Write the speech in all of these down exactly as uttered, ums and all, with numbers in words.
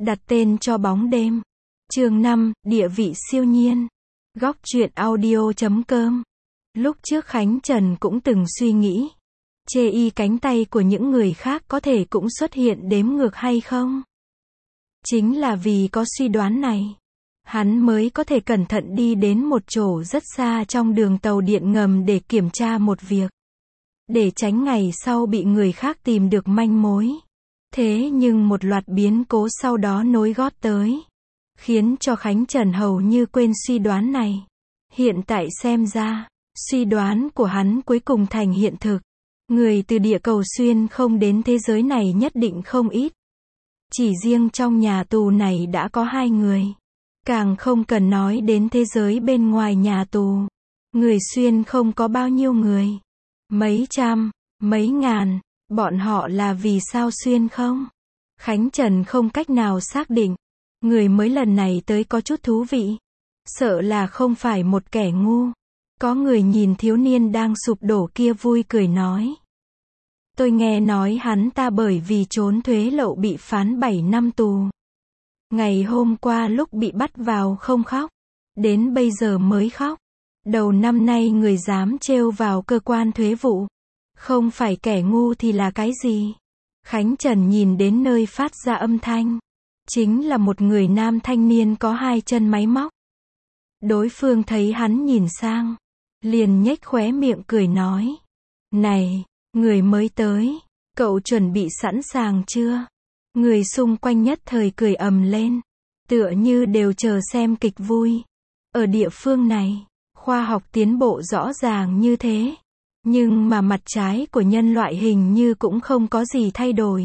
Đặt tên cho bóng đêm. Chương năm, địa vị siêu nhiên. Góc truyện audio chấm com. Lúc trước Khánh Trần cũng từng suy nghĩ, chê y cánh tay của những người khác có thể cũng xuất hiện đếm ngược hay không? Chính là vì có suy đoán này, hắn mới có thể cẩn thận đi đến một chỗ rất xa trong đường tàu điện ngầm để kiểm tra một việc, để tránh ngày sau bị người khác tìm được manh mối. Thế nhưng một loạt biến cố sau đó nối gót tới, khiến cho Khánh Trần hầu như quên suy đoán này. Hiện tại xem ra, suy đoán của hắn cuối cùng thành hiện thực. Người từ địa cầu xuyên không đến thế giới này nhất định không ít. Chỉ riêng trong nhà tù này đã có hai người. Càng không cần nói đến thế giới bên ngoài nhà tù. Người xuyên không có bao nhiêu người. Mấy trăm, mấy ngàn. Bọn họ là vì sao xuyên không? Khánh Trần không cách nào xác định. Người mới lần này tới có chút thú vị. Sợ là không phải một kẻ ngu. Có người nhìn thiếu niên đang sụp đổ kia vui cười nói. Tôi nghe nói hắn ta bởi vì trốn thuế lậu bị phán bảy năm tù. Ngày hôm qua lúc bị bắt vào không khóc. Đến bây giờ mới khóc. Đầu năm nay người dám trêu vào cơ quan thuế vụ. Không phải kẻ ngu thì là cái gì? Khánh Trần nhìn đến nơi phát ra âm thanh. Chính là một người nam thanh niên có hai chân máy móc. Đối phương thấy hắn nhìn sang, liền nhếch khóe miệng cười nói. Này, người mới tới, cậu chuẩn bị sẵn sàng chưa? Người xung quanh nhất thời cười ầm lên, tựa như đều chờ xem kịch vui. Ở địa phương này, khoa học tiến bộ rõ ràng như thế. Nhưng mà mặt trái của nhân loại hình như cũng không có gì thay đổi.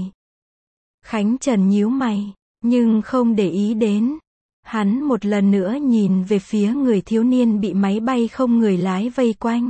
Khánh Trần nhíu mày, nhưng không để ý đến. Hắn một lần nữa nhìn về phía người thiếu niên bị máy bay không người lái vây quanh.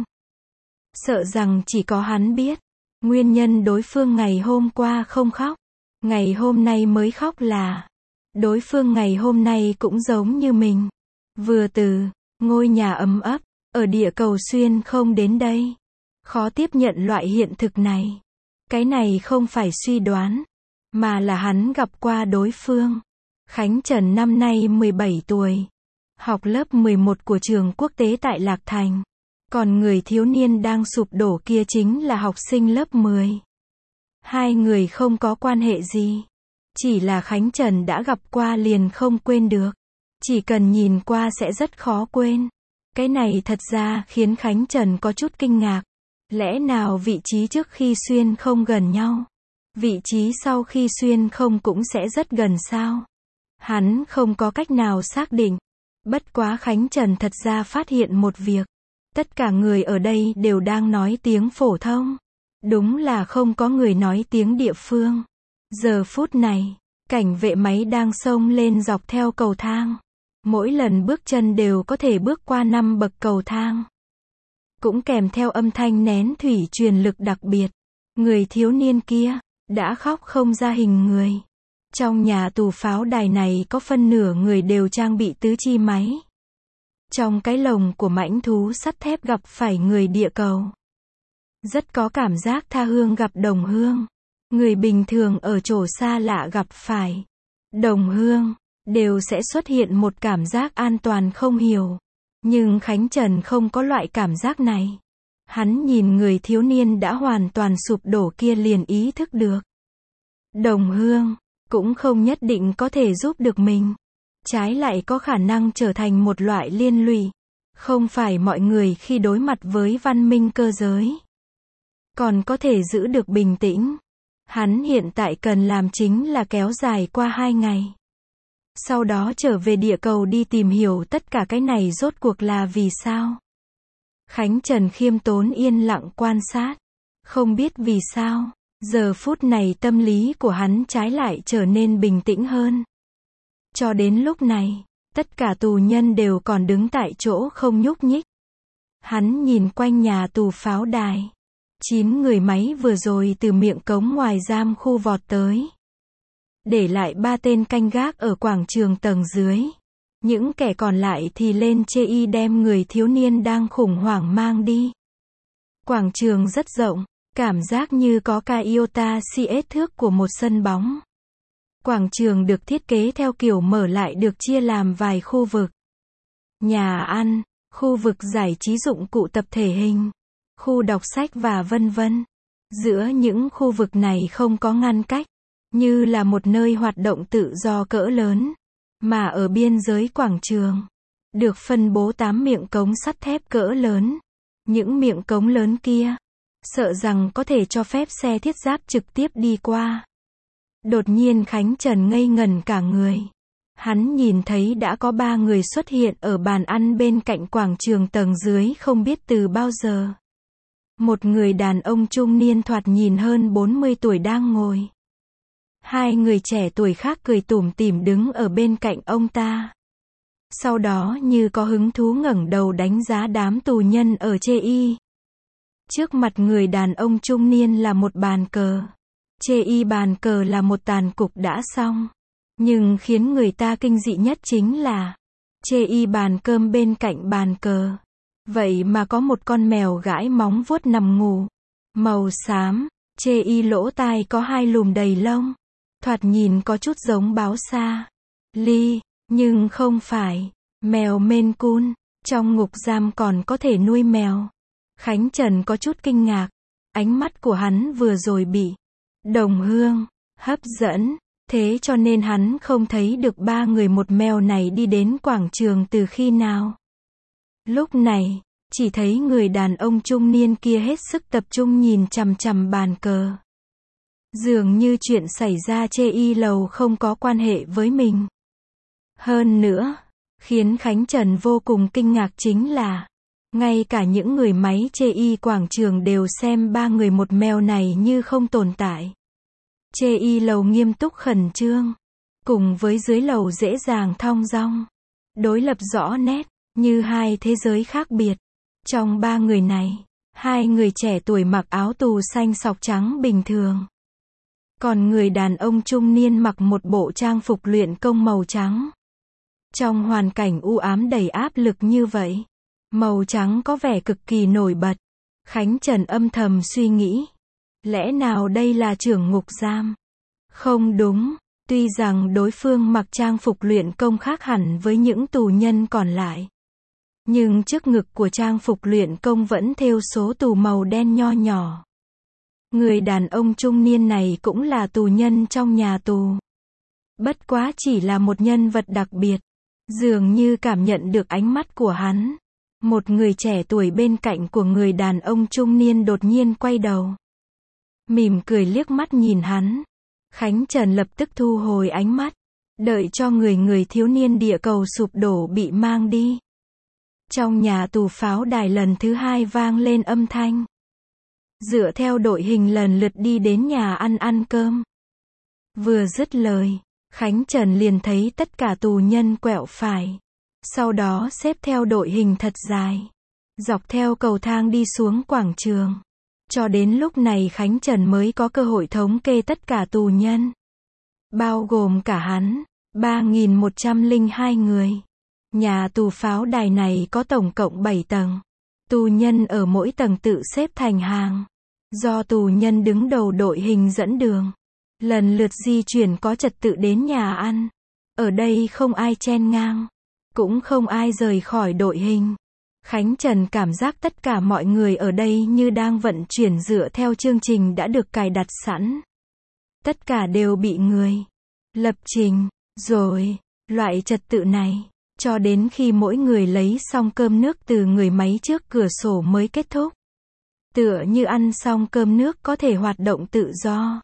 Sợ rằng chỉ có hắn biết. Nguyên nhân đối phương ngày hôm qua không khóc. Ngày hôm nay mới khóc là. Đối phương ngày hôm nay cũng giống như mình. Vừa từ ngôi nhà ấm ấp, ở địa cầu xuyên không đến đây. Khó tiếp nhận loại hiện thực này. Cái này không phải suy đoán, mà là hắn gặp qua đối phương. Khánh Trần năm nay mười bảy tuổi. Học lớp mười một của trường quốc tế tại Lạc Thành. Còn người thiếu niên đang sụp đổ kia chính là học sinh lớp mười. Hai người không có quan hệ gì. Chỉ là Khánh Trần đã gặp qua liền không quên được. Chỉ cần nhìn qua sẽ rất khó quên. Cái này thật ra khiến Khánh Trần có chút kinh ngạc. Lẽ nào vị trí trước khi xuyên không gần nhau? Vị trí sau khi xuyên không cũng sẽ rất gần sao? Hắn không có cách nào xác định. Bất quá Khánh Trần thật ra phát hiện một việc. Tất cả người ở đây đều đang nói tiếng phổ thông. Đúng là không có người nói tiếng địa phương. Giờ phút này, cảnh vệ máy đang xông lên dọc theo cầu thang. Mỗi lần bước chân đều có thể bước qua năm bậc cầu thang. Cũng kèm theo âm thanh nén thủy truyền lực đặc biệt. Người thiếu niên kia đã khóc không ra hình người. Trong nhà tù pháo đài này có phân nửa người đều trang bị tứ chi máy. Trong cái lồng của mãnh thú sắt thép gặp phải người địa cầu. Rất có cảm giác tha hương gặp đồng hương. Người bình thường ở chỗ xa lạ gặp phải đồng hương, đều sẽ xuất hiện một cảm giác an toàn không hiểu. Nhưng Khánh Trần không có loại cảm giác này. Hắn nhìn người thiếu niên đã hoàn toàn sụp đổ kia liền ý thức được. Đồng hương, cũng không nhất định có thể giúp được mình. Trái lại có khả năng trở thành một loại liên lụy. Không phải mọi người khi đối mặt với văn minh cơ giới còn có thể giữ được bình tĩnh. Hắn hiện tại cần làm chính là kéo dài qua hai ngày. Sau đó trở về địa cầu đi tìm hiểu tất cả cái này rốt cuộc là vì sao. Khánh Trần khiêm tốn yên lặng quan sát. Không biết vì sao, giờ phút này tâm lý của hắn trái lại trở nên bình tĩnh hơn. Cho đến lúc này, tất cả tù nhân đều còn đứng tại chỗ không nhúc nhích. Hắn nhìn quanh nhà tù pháo đài. Chín người máy vừa rồi từ miệng cống ngoài giam khu vọt tới. Để lại ba tên canh gác ở quảng trường tầng dưới. Những kẻ còn lại thì lên chê y đem người thiếu niên đang khủng hoảng mang đi. Quảng trường rất rộng, cảm giác như có cả iota cs thước của một sân bóng. Quảng trường được thiết kế theo kiểu mở lại được chia làm vài khu vực. Nhà ăn, khu vực giải trí dụng cụ tập thể hình, khu đọc sách và vân vân. Giữa những khu vực này không có ngăn cách, như là một nơi hoạt động tự do cỡ lớn, mà ở biên giới quảng trường, được phân bố tám miệng cống sắt thép cỡ lớn. Những miệng cống lớn kia, sợ rằng có thể cho phép xe thiết giáp trực tiếp đi qua. Đột nhiên Khánh Trần ngây ngẩn cả người. Hắn nhìn thấy đã có ba người xuất hiện ở bàn ăn bên cạnh quảng trường tầng dưới không biết từ bao giờ. Một người đàn ông trung niên thoạt nhìn hơn bốn mươi tuổi đang ngồi. Hai người trẻ tuổi khác cười tủm tỉm đứng ở bên cạnh ông ta. Sau đó như có hứng thú ngẩng đầu đánh giá đám tù nhân ở chê y. Trước mặt người đàn ông trung niên là một bàn cờ. Chê y bàn cờ là một tàn cục đã xong. Nhưng khiến người ta kinh dị nhất chính là chê y bàn cơm bên cạnh bàn cờ. Vậy mà có một con mèo gãi móng vuốt nằm ngủ. Màu xám, chê y lỗ tai có hai lùm đầy lông. Thoạt nhìn có chút giống báo xa. Ly, nhưng không phải. Mèo Maine Coon, trong ngục giam còn có thể nuôi mèo. Khánh Trần có chút kinh ngạc. Ánh mắt của hắn vừa rồi bị đồng hương hấp dẫn. Thế cho nên hắn không thấy được ba người một mèo này đi đến quảng trường từ khi nào. Lúc này, chỉ thấy người đàn ông trung niên kia hết sức tập trung nhìn chằm chằm bàn cờ. Dường như chuyện xảy ra chê y lầu không có quan hệ với mình. Hơn nữa, khiến Khánh Trần vô cùng kinh ngạc chính là, ngay cả những người máy chê y quảng trường đều xem ba người một mèo này như không tồn tại. Chê y lầu nghiêm túc khẩn trương, cùng với dưới lầu dễ dàng thong dong, đối lập rõ nét, như hai thế giới khác biệt. Trong ba người này, hai người trẻ tuổi mặc áo tù xanh sọc trắng bình thường. Còn người đàn ông trung niên mặc một bộ trang phục luyện công màu trắng. Trong hoàn cảnh u ám đầy áp lực như vậy, màu trắng có vẻ cực kỳ nổi bật. Khánh Trần âm thầm suy nghĩ. Lẽ nào đây là trưởng ngục giam? Không đúng, tuy rằng đối phương mặc trang phục luyện công khác hẳn với những tù nhân còn lại. Nhưng trước ngực của trang phục luyện công vẫn thêu số tù màu đen nho nhỏ. Người đàn ông trung niên này cũng là tù nhân trong nhà tù. Bất quá chỉ là một nhân vật đặc biệt. Dường như cảm nhận được ánh mắt của hắn. Một người trẻ tuổi bên cạnh của người đàn ông trung niên đột nhiên quay đầu. Mỉm cười liếc mắt nhìn hắn. Khánh Trần lập tức thu hồi ánh mắt. Đợi cho người người thiếu niên địa cầu sụp đổ bị mang đi. Trong nhà tù pháo đài lần thứ hai vang lên âm thanh. Dựa theo đội hình lần lượt đi đến nhà ăn ăn cơm. Vừa dứt lời, Khánh Trần liền thấy tất cả tù nhân quẹo phải. Sau đó xếp theo đội hình thật dài. Dọc theo cầu thang đi xuống quảng trường. Cho đến lúc này Khánh Trần mới có cơ hội thống kê tất cả tù nhân. Bao gồm cả hắn, ba nghìn một trăm lẻ hai người. Nhà tù pháo đài này có tổng cộng bảy tầng. Tù nhân ở mỗi tầng tự xếp thành hàng. Do tù nhân đứng đầu đội hình dẫn đường. Lần lượt di chuyển có trật tự đến nhà ăn. Ở đây không ai chen ngang. Cũng không ai rời khỏi đội hình. Khánh Trần cảm giác tất cả mọi người ở đây như đang vận chuyển dựa theo chương trình đã được cài đặt sẵn. Tất cả đều bị người lập trình, rồi, loại trật tự này, cho đến khi mỗi người lấy xong cơm nước từ người máy trước cửa sổ mới kết thúc. Tựa như ăn xong cơm nước có thể hoạt động tự do.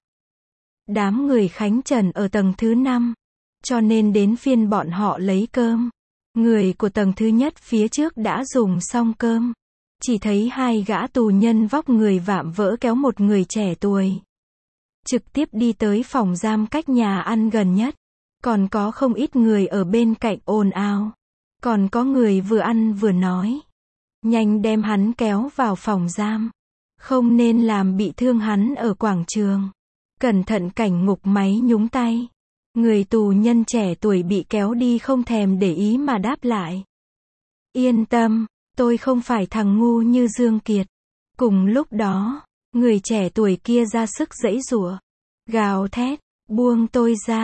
Đám người Khánh Trần ở tầng thứ năm, cho nên đến phiên bọn họ lấy cơm. Người của tầng thứ nhất phía trước đã dùng xong cơm. Chỉ thấy hai gã tù nhân vóc người vạm vỡ kéo một người trẻ tuổi. Trực tiếp đi tới phòng giam cách nhà ăn gần nhất. Còn có không ít người ở bên cạnh ồn ào. Còn có người vừa ăn vừa nói. Nhanh đem hắn kéo vào phòng giam. Không nên làm bị thương hắn ở quảng trường. Cẩn thận cảnh ngục máy nhúng tay. Người tù nhân trẻ tuổi bị kéo đi không thèm để ý mà đáp lại. Yên tâm, tôi không phải thằng ngu như Dương Kiệt. Cùng lúc đó, người trẻ tuổi kia ra sức giãy giụa, gào thét, buông tôi ra.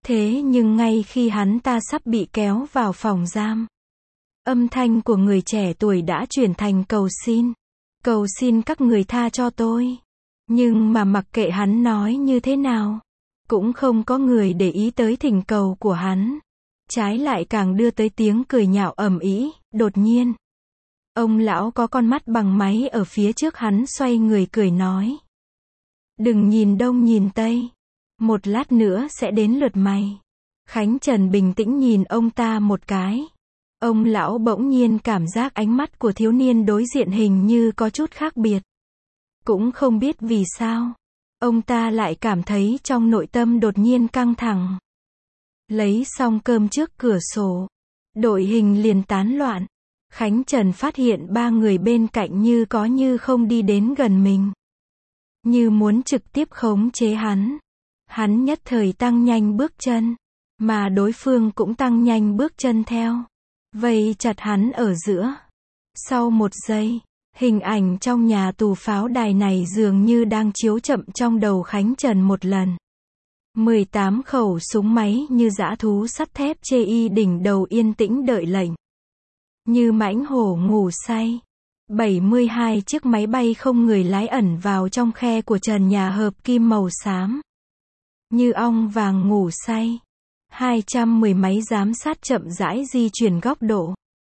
Thế nhưng ngay khi hắn ta sắp bị kéo vào phòng giam, âm thanh của người trẻ tuổi đã chuyển thành cầu xin. Cầu xin các người tha cho tôi. Nhưng mà mặc kệ hắn nói như thế nào, cũng không có người để ý tới thỉnh cầu của hắn. Trái lại càng đưa tới tiếng cười nhạo ầm ĩ. Đột nhiên, ông lão có con mắt bằng máy ở phía trước hắn xoay người cười nói. Đừng nhìn đông nhìn tây. Một lát nữa sẽ đến lượt mày. Khánh Trần bình tĩnh nhìn ông ta một cái. Ông lão bỗng nhiên cảm giác ánh mắt của thiếu niên đối diện hình như có chút khác biệt. Cũng không biết vì sao, ông ta lại cảm thấy trong nội tâm đột nhiên căng thẳng. Lấy xong cơm trước cửa sổ, đội hình liền tán loạn. Khánh Trần phát hiện ba người bên cạnh như có như không đi đến gần mình, như muốn trực tiếp khống chế hắn. Hắn nhất thời tăng nhanh bước chân, mà đối phương cũng tăng nhanh bước chân theo, vây chặt hắn ở giữa. Sau một giây, hình ảnh trong nhà tù pháo đài này dường như đang chiếu chậm trong đầu Khánh Trần một lần. mười tám khẩu súng máy như dã thú sắt thép chê y đỉnh đầu yên tĩnh đợi lệnh. Như mãnh hổ ngủ say. bảy mươi hai chiếc máy bay không người lái ẩn vào trong khe của trần nhà hợp kim màu xám. Như ong vàng ngủ say. hai trăm mười máy giám sát chậm rãi di chuyển góc độ.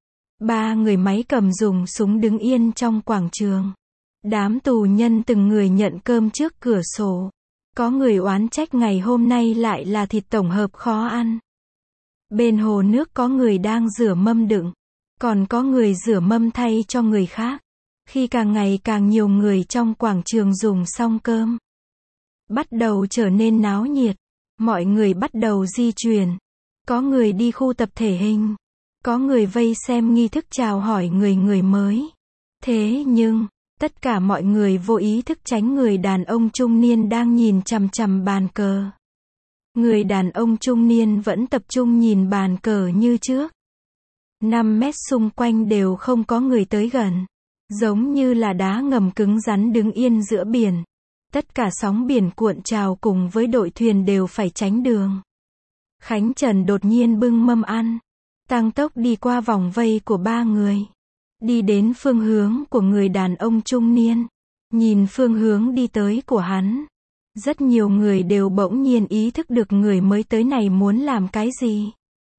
Ba người máy cầm dùng súng đứng yên trong quảng trường. Đám tù nhân từng người nhận cơm trước cửa sổ. Có người oán trách ngày hôm nay lại là thịt tổng hợp khó ăn. Bên hồ nước có người đang rửa mâm đựng. Còn có người rửa mâm thay cho người khác. Khi càng ngày càng nhiều người trong quảng trường dùng xong cơm, bắt đầu trở nên náo nhiệt. Mọi người bắt đầu di chuyển. Có người đi khu tập thể hình. Có người vây xem nghi thức chào hỏi người người mới. Thế nhưng, tất cả mọi người vô ý thức tránh người đàn ông trung niên đang nhìn chằm chằm bàn cờ. Người đàn ông trung niên vẫn tập trung nhìn bàn cờ như trước. năm mét xung quanh đều không có người tới gần. Giống như là đá ngầm cứng rắn đứng yên giữa biển. Tất cả sóng biển cuộn trào cùng với đội thuyền đều phải tránh đường. Khánh Trần đột nhiên bưng mâm ăn, tăng tốc đi qua vòng vây của ba người. Đi đến phương hướng của người đàn ông trung niên. Nhìn phương hướng đi tới của hắn. Rất nhiều người đều bỗng nhiên ý thức được người mới tới này muốn làm cái gì.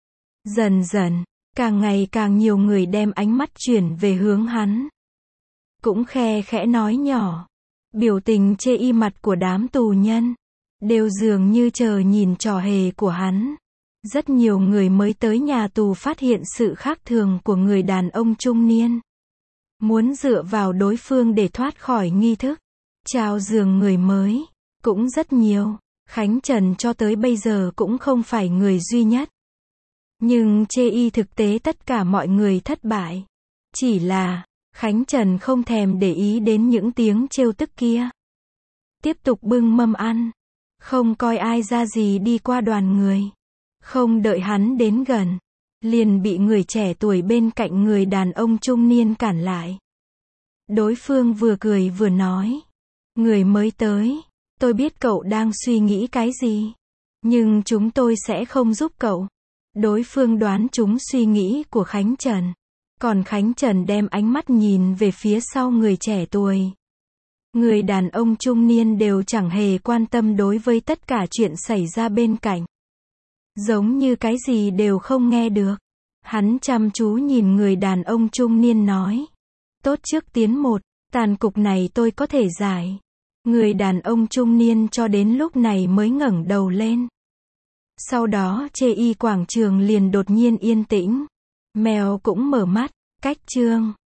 Dần dần, càng ngày càng nhiều người đem ánh mắt chuyển về hướng hắn. Cũng khe khẽ nói nhỏ. Biểu tình chê y mặt của đám tù nhân đều dường như chờ nhìn trò hề của hắn. Rất nhiều người mới tới nhà tù phát hiện sự khác thường của người đàn ông trung niên. Muốn dựa vào đối phương để thoát khỏi nghi thức trao giường người mới. Cũng rất nhiều. Khánh Trần cho tới bây giờ cũng không phải người duy nhất. Nhưng chê y thực tế tất cả mọi người thất bại. Chỉ là, Khánh Trần không thèm để ý đến những tiếng trêu tức kia. Tiếp tục bưng mâm ăn. Không coi ai ra gì đi qua đoàn người. Không đợi hắn đến gần. Liền bị người trẻ tuổi bên cạnh người đàn ông trung niên cản lại. Đối phương vừa cười vừa nói. Người mới tới. Tôi biết cậu đang suy nghĩ cái gì. Nhưng chúng tôi sẽ không giúp cậu. Đối phương đoán trúng suy nghĩ của Khánh Trần. Còn Khánh Trần đem ánh mắt nhìn về phía sau người trẻ tuổi. Người đàn ông trung niên đều chẳng hề quan tâm đối với tất cả chuyện xảy ra bên cạnh. Giống như cái gì đều không nghe được. Hắn chăm chú nhìn người đàn ông trung niên nói. Tốt trước tiến một, tàn cục này tôi có thể giải. Người đàn ông trung niên cho đến lúc này mới ngẩng đầu lên. Sau đó chê y quảng trường liền đột nhiên yên tĩnh. Mèo cũng mở mắt. Cách chương